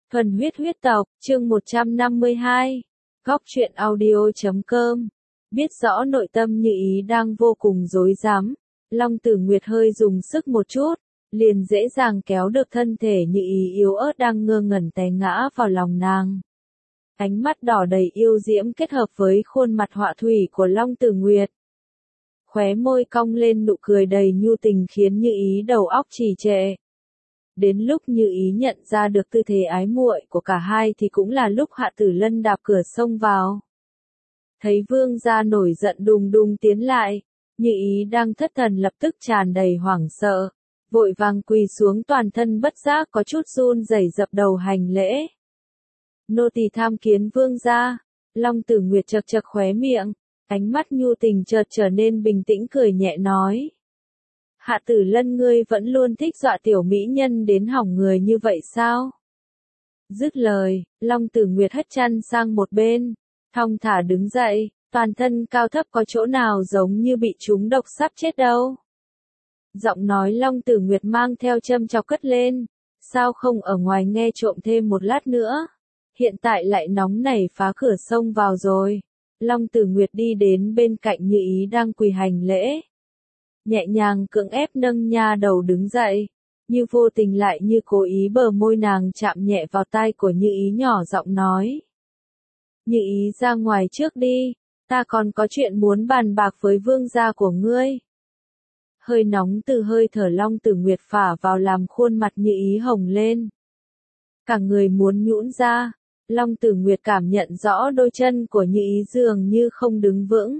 Thuần huyết huyết tộc, chương 152. Góc truyện audio.com. Biết rõ nội tâm Như Ý đang vô cùng rối rắm, Long Tử Nguyệt hơi dùng sức một chút, liền dễ dàng kéo được thân thể Như Ý yếu ớt đang ngơ ngẩn té ngã vào lòng nàng. Ánh mắt đỏ đầy yêu diễm kết hợp với khuôn mặt họa thủy của Long Tử Nguyệt. Khóe môi cong lên nụ cười đầy nhu tình khiến Như Ý đầu óc trì trệ. Đến lúc Như Ý nhận ra được tư thế ái muội của cả hai thì cũng là lúc Hạ Tử Lân đạp cửa xông vào. Thấy vương gia nổi giận đùng đùng tiến lại, Như Ý đang thất thần lập tức tràn đầy hoảng sợ, vội vàng quỳ xuống toàn thân bất giác có chút run rẩy dập đầu hành lễ. Nô tỳ tham kiến vương gia. Long Tử Nguyệt chật chật khóe miệng, ánh mắt nhu tình chợt trở nên bình tĩnh cười nhẹ nói. Hạ Tử Lân ngươi vẫn luôn thích dọa tiểu mỹ nhân đến hỏng người như vậy sao? Dứt lời, Long Tử Nguyệt hất chân sang một bên, thong thả đứng dậy, toàn thân cao thấp có chỗ nào giống như bị trúng độc sắp chết đâu. Giọng nói Long Tử Nguyệt mang theo châm chọc cất lên, sao không ở ngoài nghe trộm thêm một lát nữa? Hiện tại lại nóng nảy phá cửa xông vào rồi. Long Tử Nguyệt đi đến bên cạnh Như Ý đang quỳ hành lễ. Nhẹ nhàng cưỡng ép nâng nha đầu đứng dậy, như vô tình lại như cố ý bờ môi nàng chạm nhẹ vào tai của Như Ý nhỏ giọng nói. Như Ý ra ngoài trước đi, ta còn có chuyện muốn bàn bạc với vương gia của ngươi. Hơi nóng từ hơi thở Long Tử Nguyệt phả vào làm khuôn mặt Như Ý hồng lên. Cả người muốn nhũn ra, Long Tử Nguyệt cảm nhận rõ đôi chân của Như Ý dường như không đứng vững.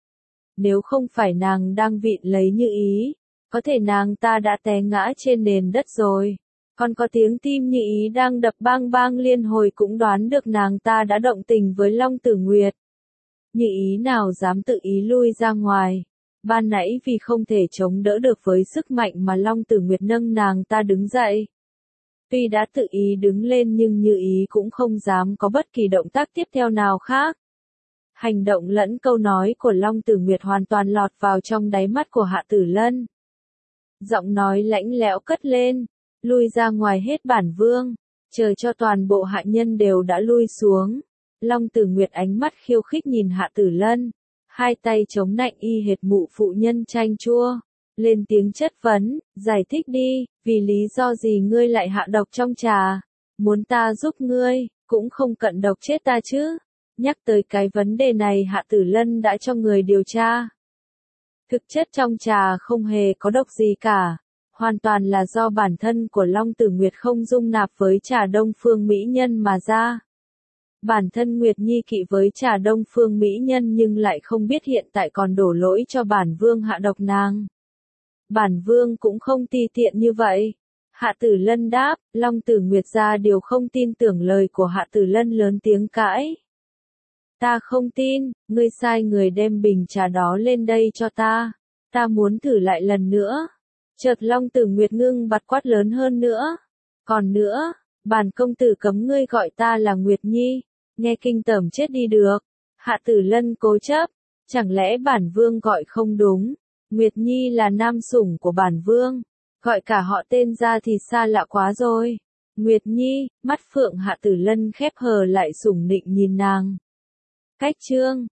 Nếu không phải nàng đang vịn lấy Như Ý, có thể nàng ta đã té ngã trên nền đất rồi. Còn có tiếng tim Như Ý đang đập bang bang liên hồi cũng đoán được nàng ta đã động tình với Long Tử Nguyệt. Như Ý nào dám tự ý lui ra ngoài. Ban nãy vì không thể chống đỡ được với sức mạnh mà Long Tử Nguyệt nâng nàng ta đứng dậy. Tuy đã tự ý đứng lên nhưng Như Ý cũng không dám có bất kỳ động tác tiếp theo nào khác. Hành động lẫn câu nói của Long Tử Nguyệt hoàn toàn lọt vào trong đáy mắt của Hạ Tử Lân. Giọng nói lãnh lẽo cất lên, lui ra ngoài hết bản vương, chờ cho toàn bộ hạ nhân đều đã lui xuống. Long Tử Nguyệt ánh mắt khiêu khích nhìn Hạ Tử Lân, hai tay chống nạnh y hệt mụ phụ nhân chanh chua, lên tiếng chất vấn, giải thích đi, vì lý do gì ngươi lại hạ độc trong trà, muốn ta giúp ngươi, cũng không cận độc chết ta chứ. Nhắc tới cái vấn đề này Hạ Tử Lân đã cho người điều tra. Thực chất trong trà không hề có độc gì cả, hoàn toàn là do bản thân của Long Tử Nguyệt không dung nạp với trà Đông Phương Mỹ Nhân mà ra. Bản thân Nguyệt Nhi kỵ với trà Đông Phương Mỹ Nhân nhưng lại không biết hiện tại còn đổ lỗi cho bản vương hạ độc nàng. Bản vương cũng không ti tiện như vậy. Hạ Tử Lân đáp, Long Tử Nguyệt ra điều không tin tưởng lời của Hạ Tử Lân lớn tiếng cãi. Ta không tin, ngươi sai người đem bình trà đó lên đây cho ta. Ta muốn thử lại lần nữa. Chợt Long Tử Nguyệt ngưng bặt quát lớn hơn nữa. Còn nữa, bản công tử cấm ngươi gọi ta là Nguyệt Nhi. Nghe kinh tởm chết đi được. Hạ Tử Lân cố chấp. Chẳng lẽ bản vương gọi không đúng? Nguyệt Nhi là nam sủng của bản vương. Gọi cả họ tên ra thì xa lạ quá rồi. Nguyệt Nhi, mắt phượng Hạ Tử Lân khép hờ lại sủng nịnh nhìn nàng. Cách chương